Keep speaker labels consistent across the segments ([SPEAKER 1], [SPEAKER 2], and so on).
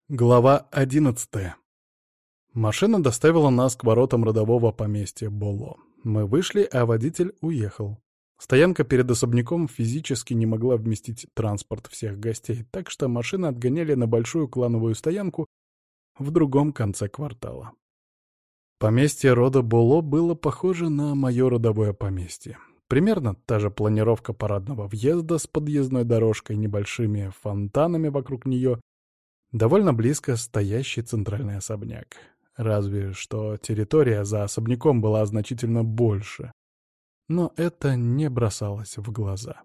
[SPEAKER 1] Глава 11. Машина доставила нас к воротам родового поместья Боло. Мы вышли, а водитель уехал. Стоянка перед особняком физически не могла вместить транспорт всех гостей, так что машины отгоняли на большую клановую стоянку в другом конце квартала. Поместье рода Боло было похоже на мое родовое поместье. Примерно та же планировка парадного въезда с подъездной дорожкой, небольшими фонтанами вокруг нее, довольно близко стоящий центральный особняк. Разве что территория за особняком была значительно больше. Но это не бросалось в глаза.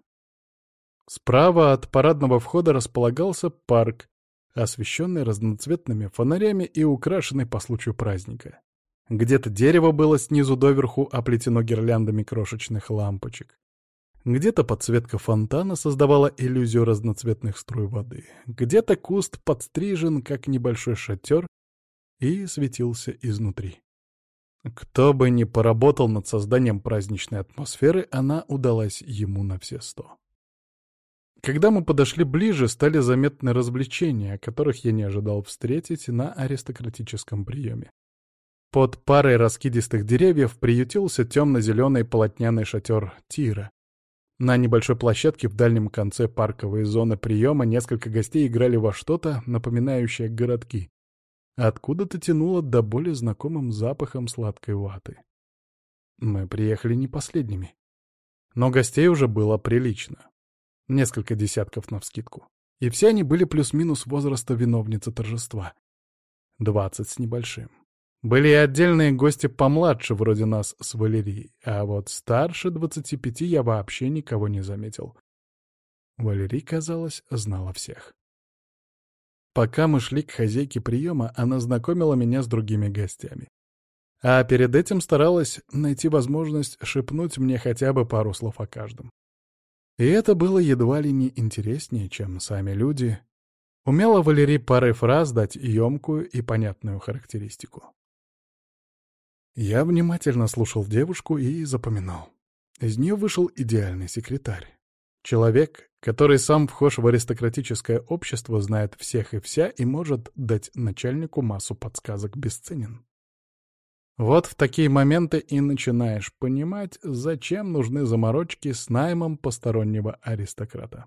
[SPEAKER 1] Справа от парадного входа располагался парк, освещенный разноцветными фонарями и украшенный по случаю праздника. Где-то дерево было снизу доверху оплетено гирляндами крошечных лампочек. Где-то подсветка фонтана создавала иллюзию разноцветных струй воды. Где-то куст подстрижен, как небольшой шатер, и светился изнутри. Кто бы ни поработал над созданием праздничной атмосферы, она удалась ему на все 100. Когда мы подошли ближе, стали заметны развлечения, которых я не ожидал встретить на аристократическом приеме. Под парой раскидистых деревьев приютился темно-зеленый полотняный шатер тира. На небольшой площадке в дальнем конце парковой зоны приема несколько гостей играли во что-то, напоминающее городки. Откуда-то тянуло до боли знакомым запахом сладкой ваты. Мы приехали не последними. Но гостей уже было прилично. Несколько десятков навскидку. И все они были плюс-минус возраста виновницы торжества. 20 с небольшим. Были и отдельные гости помладше, вроде нас с Валерией, а вот старше 25 я вообще никого не заметил. Валерий, казалось, знала всех. Пока мы шли к хозяйке приема, она знакомила меня с другими гостями. А перед этим старалась найти возможность шепнуть мне хотя бы пару слов о каждом. И это было едва ли не интереснее, чем сами люди. Умела Валерий парой фраз дать ёмкую и понятную характеристику. Я внимательно слушал девушку и запоминал. Из нее вышел идеальный секретарь. Человек, который сам вхож в аристократическое общество, знает всех и вся и может дать начальнику массу подсказок, бесценен. Вот в такие моменты и начинаешь понимать, зачем нужны заморочки с наймом постороннего аристократа.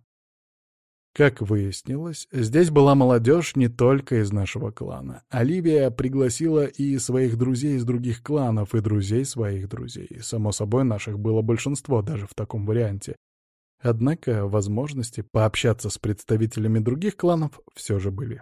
[SPEAKER 1] Как выяснилось, здесь была молодежь не только из нашего клана. Оливия пригласила и своих друзей из других кланов, и друзей своих друзей. Само собой, наших было большинство даже в таком варианте. Однако возможности пообщаться с представителями других кланов все же были.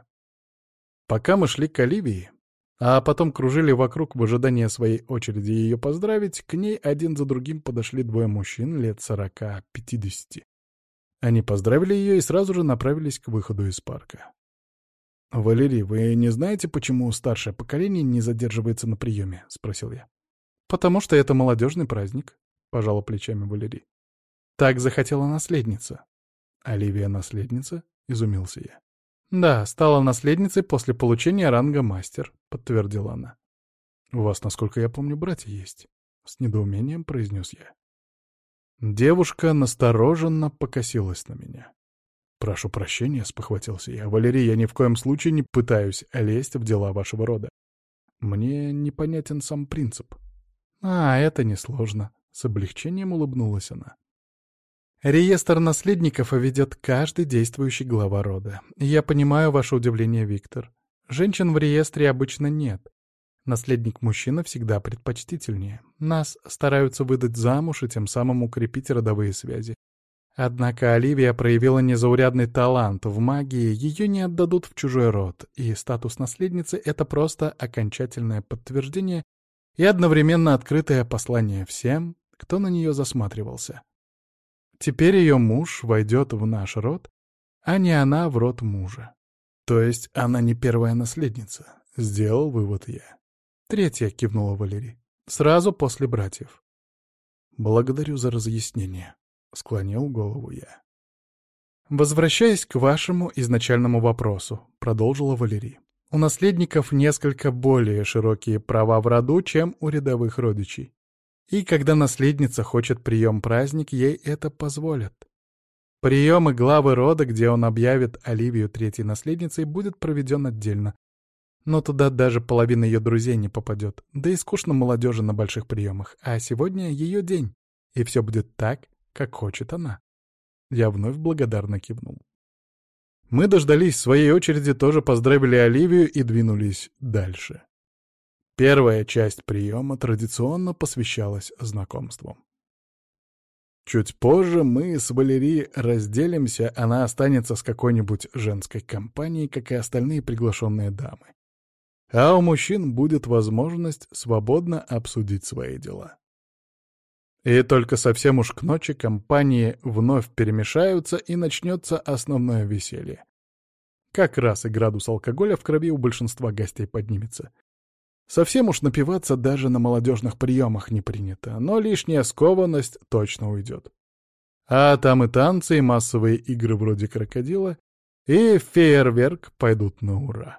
[SPEAKER 1] Пока мы шли к Оливии, а потом кружили вокруг в ожидании своей очереди ее поздравить, к ней один за другим подошли двое мужчин лет 40-50. Они поздравили ее и сразу же направились к выходу из парка. «Валерий, вы не знаете, почему старшее поколение не задерживается на приеме?» — спросил я. «Потому что это молодежный праздник», — пожала плечами Валерий. «Так захотела наследница». «Оливия наследница?» — изумился я. «Да, стала наследницей после получения ранга мастер», — подтвердила она. «У вас, насколько я помню, братья есть», — с недоумением произнес я. Девушка настороженно покосилась на меня. «Прошу прощения», — спохватился я. «Валерий, я ни в коем случае не пытаюсь лезть в дела вашего рода. Мне непонятен сам принцип». Это несложно», — с облегчением улыбнулась она. «Реестр наследников ведет каждый действующий глава рода. Я понимаю ваше удивление, Виктор. Женщин в реестре обычно нет. Наследник-мужчина всегда предпочтительнее. Нас стараются выдать замуж и тем самым укрепить родовые связи. Однако Оливия проявила незаурядный талант в магии, ее не отдадут в чужой род, и статус наследницы — это просто окончательное подтверждение и одновременно открытое послание всем, кто на нее засматривался. Теперь ее муж войдет в наш род, а не она в род мужа. То есть она не первая наследница, сделал вывод я. «Третья», — кивнула Валерий. «Сразу после братьев». «Благодарю за разъяснение», — склонил голову я. «Возвращаясь к вашему изначальному вопросу», — продолжила Валерий. «У наследников несколько более широкие права в роду, чем у рядовых родичей. И когда наследница хочет прием-праздник, ей это позволят. Прием и главы рода, где он объявит Оливию третьей наследницей, будет проведен отдельно. Но туда даже половина ее друзей не попадет. Да и скучно молодежи на больших приемах. А сегодня ее день. И все будет так, как хочет она. Я вновь благодарно кивнул. Мы дождались своей очереди, тоже поздравили Оливию и двинулись дальше. Первая часть приема традиционно посвящалась знакомствам. Чуть позже мы с Валерией разделимся, она останется с какой-нибудь женской компанией, как и остальные приглашенные дамы. А у мужчин будет возможность свободно обсудить свои дела. И только совсем уж к ночи компании вновь перемешаются и начнется основное веселье. Как раз и градус алкоголя в крови у большинства гостей поднимется. Совсем уж напиваться даже на молодежных приемах не принято, но лишняя скованность точно уйдет. А там и танцы, и массовые игры вроде крокодила, и фейерверк пойдут на ура.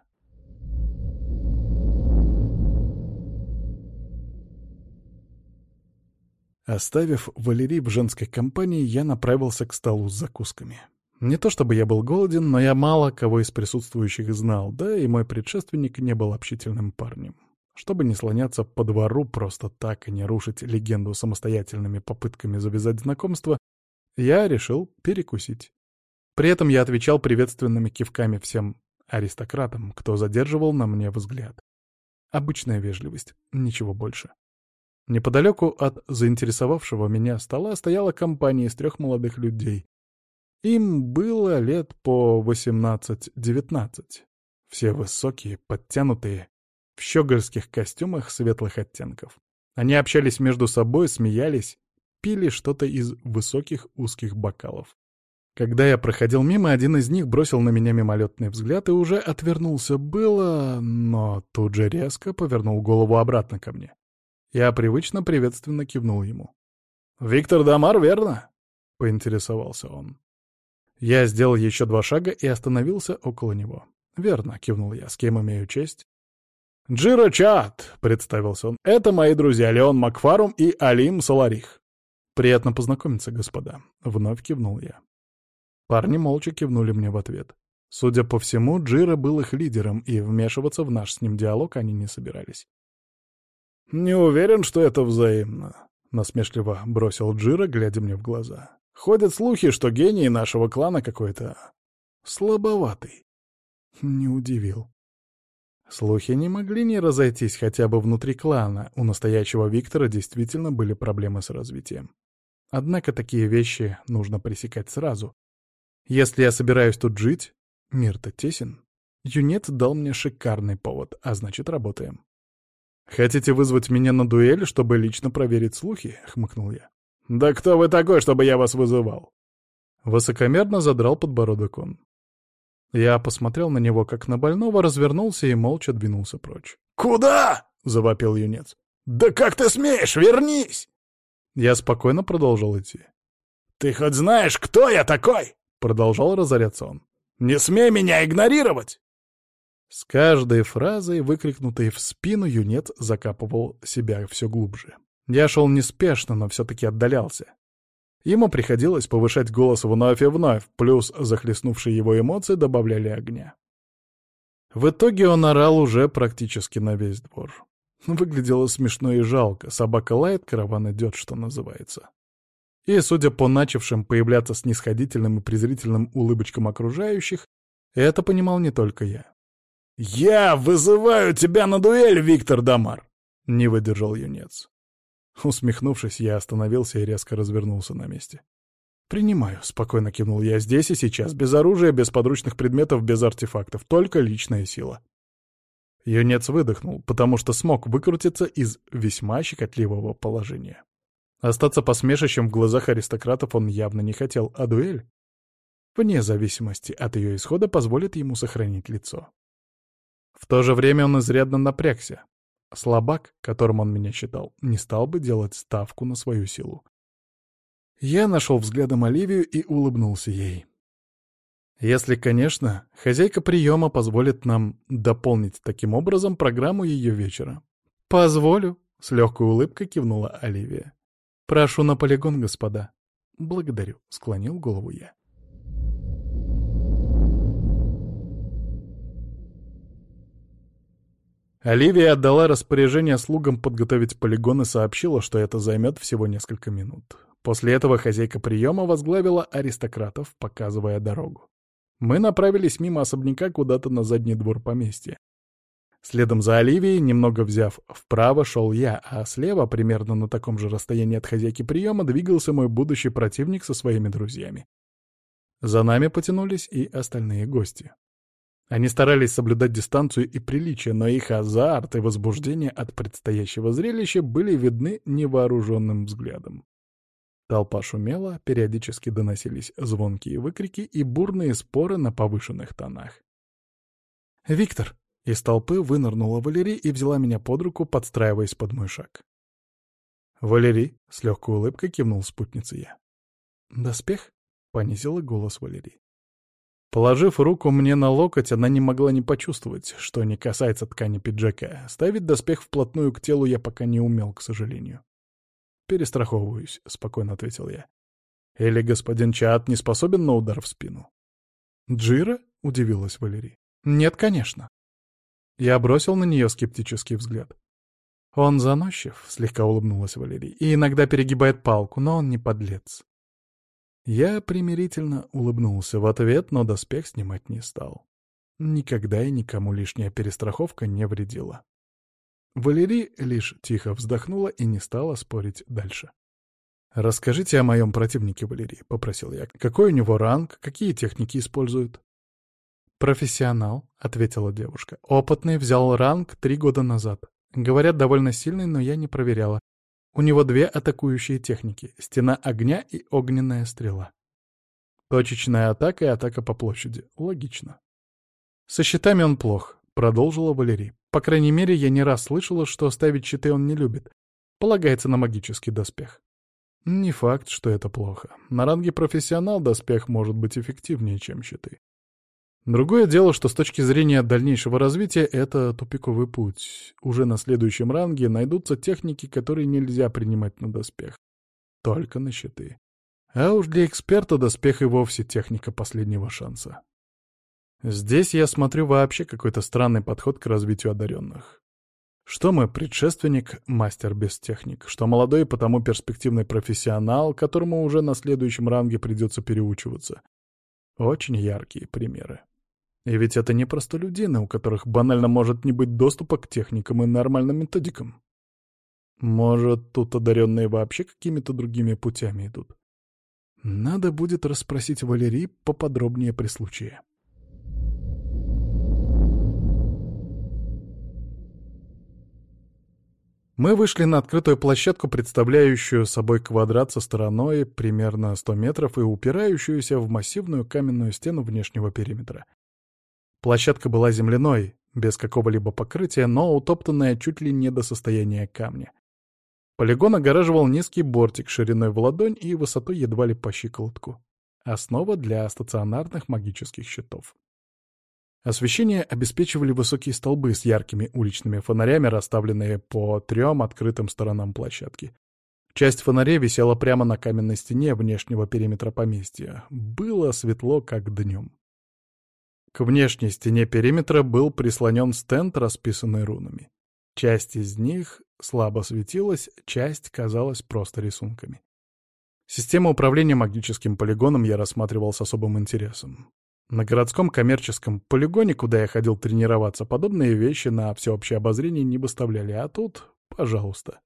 [SPEAKER 1] Оставив Валерий в женской компании, я направился к столу с закусками. Не то чтобы я был голоден, но я мало кого из присутствующих знал, да и мой предшественник не был общительным парнем. Чтобы не слоняться по двору просто так и не рушить легенду самостоятельными попытками завязать знакомство, я решил перекусить. При этом я отвечал приветственными кивками всем аристократам, кто задерживал на мне взгляд. Обычная вежливость, ничего больше. Неподалеку от заинтересовавшего меня стола стояла компания из 3 молодых людей. Им было лет по 18-19. Все высокие, подтянутые, в щегольских костюмах светлых оттенков. Они общались между собой, смеялись, пили что-то из высоких узких бокалов. Когда я проходил мимо, один из них бросил на меня мимолетный взгляд и уже отвернулся было, но тут же резко повернул голову обратно ко мне. Я привычно приветственно кивнул ему. «Виктор Дамар, верно?» — поинтересовался он. Я сделал еще 2 шага и остановился около него. «Верно», — кивнул я, — «с кем имею честь?» «Джиро Чаат», — представился он, — «это мои друзья Леон Макфарум и Алим Саларих». «Приятно познакомиться, господа», — вновь кивнул я. Парни молча кивнули мне в ответ. Судя по всему, Джиро был их лидером, и вмешиваться в наш с ним диалог они не собирались. «Не уверен, что это взаимно», — насмешливо бросил Джиро, глядя мне в глаза. «Ходят слухи, что гений нашего клана какой-то слабоватый». Не удивил. Слухи не могли не разойтись хотя бы внутри клана. У настоящего Виктора действительно были проблемы с развитием. Однако такие вещи нужно пресекать сразу. Если я собираюсь тут жить, мир-то тесен. Юнец дал мне шикарный повод, а значит, работаем. «Хотите вызвать меня на дуэль, чтобы лично проверить слухи?» — хмыкнул я. «Да кто вы такой, чтобы я вас вызывал?» Высокомерно задрал подбородок он. Я посмотрел на него, как на больного, развернулся и молча двинулся прочь.
[SPEAKER 2] «Куда?» — завопил юнец. «Да как ты смеешь? Вернись!»
[SPEAKER 1] Я спокойно продолжил идти.
[SPEAKER 2] «Ты хоть знаешь, кто я такой?»
[SPEAKER 1] — продолжал разоряться он.
[SPEAKER 2] «Не смей меня игнорировать!»
[SPEAKER 1] С каждой фразой, выкрикнутой в спину, юнец закапывал себя все глубже. Я шел неспешно, но все-таки отдалялся. Ему приходилось повышать голос вновь и вновь, плюс захлестнувшие его эмоции добавляли огня. В итоге он орал уже практически на весь двор. Выглядело смешно и жалко. Собака лает, караван идет, что называется. И, судя по начавшим появляться снисходительным и презрительным улыбочкам окружающих, это понимал не только я.
[SPEAKER 2] «Я вызываю тебя на дуэль, Виктор Дамар!» — не выдержал юнец.
[SPEAKER 1] Усмехнувшись, я остановился и резко развернулся на месте. «Принимаю», — спокойно кивнул я, — «здесь и сейчас, без оружия, без подручных предметов, без артефактов, только личная сила». Юнец выдохнул, потому что смог выкрутиться из весьма щекотливого положения. Остаться посмешищем в глазах аристократов он явно не хотел, а дуэль, вне зависимости от ее исхода, позволит ему сохранить лицо. В то же время он изрядно напрягся. Слабак, которым он меня считал, не стал бы делать ставку на свою силу. Я нашел взглядом Оливию и улыбнулся ей. Если, конечно, хозяйка приема позволит нам дополнить таким образом программу ее вечера. «Позволю», — с легкой улыбкой кивнула Оливия. «Прошу на полигон, господа». «Благодарю», — склонил голову я. Оливия отдала распоряжение слугам подготовить полигон и сообщила, что это займет всего несколько минут. После этого хозяйка приема возглавила аристократов, показывая дорогу. Мы направились мимо особняка куда-то на задний двор поместья. Следом за Оливией, немного взяв вправо, шел я, а слева, примерно на таком же расстоянии от хозяйки приема, двигался мой будущий противник со своими друзьями. За нами потянулись и остальные гости. Они старались соблюдать дистанцию и приличие, но их азарт и возбуждение от предстоящего зрелища были видны невооруженным взглядом. Толпа шумела, периодически доносились звонкие выкрики и бурные споры на повышенных тонах. «Виктор!» — из толпы вынырнула Валерий и взяла меня под руку, подстраиваясь под мой шаг. «Валерий!» — с легкой улыбкой кивнул спутнице я. «Доспех?» — понизила голос Валерий. Положив руку мне на локоть, она не могла не почувствовать, что не касается ткани пиджака. Ставить доспех вплотную к телу я пока не умел, к сожалению. «Перестраховываюсь», — спокойно ответил я. «Или господин Чаат не способен на удар в спину?» «Джира?» — удивилась Валерий. «Нет, конечно». Я бросил на нее скептический взгляд. «Он заносчив», — слегка улыбнулась Валерий, «и иногда перегибает палку, но он не подлец». Я примирительно улыбнулся в ответ, но доспех снимать не стал. Никогда и никому лишняя перестраховка не вредила. Валерий лишь тихо вздохнула и не стала спорить дальше. «Расскажите о моем противнике, Валерий», — попросил я. «Какой у него ранг, какие техники использует?» «Профессионал», — ответила девушка. «Опытный, взял ранг 3 года назад. Говорят, довольно сильный, но я не проверяла. У него 2 атакующие техники — стена огня и огненная стрела. Точечная атака и атака по площади. Логично. Со щитами он плох», — продолжила Валерий. «По крайней мере, я не раз слышала, что ставить щиты он не любит. Полагается на магический доспех». Не факт, что это плохо. На ранге профессионал доспех может быть эффективнее, чем щиты. Другое дело, что с точки зрения дальнейшего развития это тупиковый путь. Уже на следующем ранге найдутся техники, которые нельзя принимать на доспех. Только на щиты. А уж для эксперта доспех и вовсе техника последнего шанса. Здесь я смотрю вообще какой-то странный подход к развитию одаренных. Что мой предшественник — мастер без техник, что молодой и потому перспективный профессионал, которому уже на следующем ранге придется переучиваться. Очень яркие примеры. И ведь это не простолюдины, у которых банально может не быть доступа к техникам и нормальным методикам. Может, тут одаренные вообще какими-то другими путями идут. Надо будет расспросить Валерий поподробнее при случае. Мы вышли на открытую площадку, представляющую собой квадрат со стороной примерно 100 метров и упирающуюся в массивную каменную стену внешнего периметра. Площадка была земляной, без какого-либо покрытия, но утоптанная чуть ли не до состояния камня. Полигон огораживал низкий бортик шириной в ладонь и высотой едва ли по щиколотку. Основа для стационарных магических щитов. Освещение обеспечивали высокие столбы с яркими уличными фонарями, расставленные по 3 открытым сторонам площадки. Часть фонарей висела прямо на каменной стене внешнего периметра поместья. Было светло, как днем. К внешней стене периметра был прислонен стенд, расписанный рунами. Часть из них слабо светилась, часть казалась просто рисунками. Систему управления магическим полигоном я рассматривал с особым интересом. На городском коммерческом полигоне, куда я ходил тренироваться, подобные вещи на всеобщее обозрение не выставляли, а тут — пожалуйста.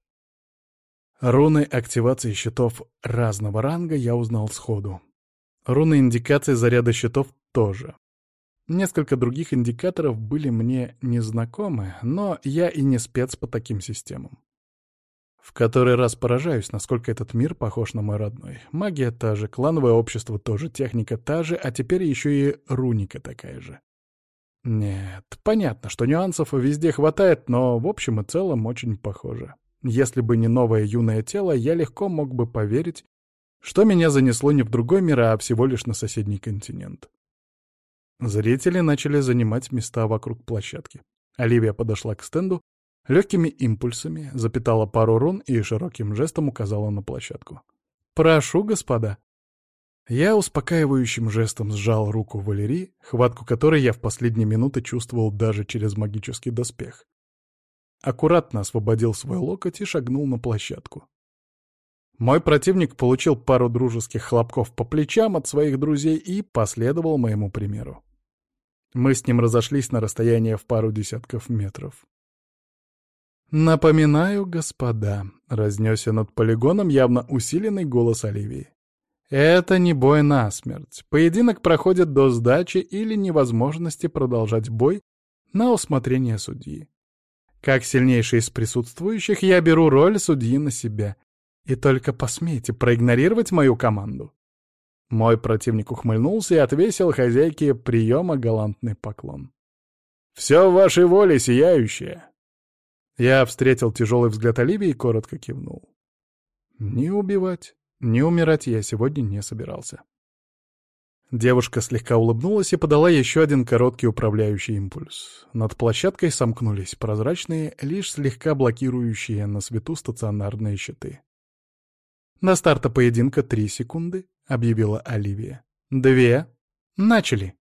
[SPEAKER 1] Руны активации щитов разного ранга я узнал сходу. Руны индикации заряда щитов тоже. Несколько других индикаторов были мне незнакомы, но я и не спец по таким системам. В который раз поражаюсь, насколько этот мир похож на мой родной. Магия та же, клановое общество тоже, техника та же, а теперь еще и руника такая же. Нет, понятно, что нюансов везде хватает, но в общем и целом очень похоже. Если бы не новое юное тело, я легко мог бы поверить, что меня занесло не в другой мир, а всего лишь на соседний континент. Зрители начали занимать места вокруг площадки. Оливия подошла к стенду, легкими импульсами запитала пару рун и широким жестом указала на площадку. «Прошу, господа». Я успокаивающим жестом сжал руку Валерии, хватку которой я в последние минуты чувствовал даже через магический доспех. аккуратно освободил свой локоть и шагнул на площадку. Мой противник получил пару дружеских хлопков по плечам от своих друзей и последовал моему примеру. Мы с ним разошлись на расстояние в пару десятков метров. «Напоминаю, господа», — разнесся над полигоном явно усиленный голос Оливии. «Это не бой насмерть. Поединок проходит до сдачи или невозможности продолжать бой на усмотрение судьи. Как сильнейший из присутствующих я беру роль судьи на себя. И только посмейте проигнорировать мою команду». Мой противник ухмыльнулся и отвесил хозяйке приема галантный поклон.
[SPEAKER 2] «Все в вашей воле, сияющая!»
[SPEAKER 1] Я встретил тяжелый взгляд Оливии и коротко кивнул. Не убивать, не умирать я сегодня не собирался. Девушка слегка улыбнулась и подала еще один короткий управляющий импульс. Над площадкой сомкнулись прозрачные, лишь слегка блокирующие на свету стационарные щиты. «До старта поединка 3 секунды», — объявила Оливия. 2. Начали.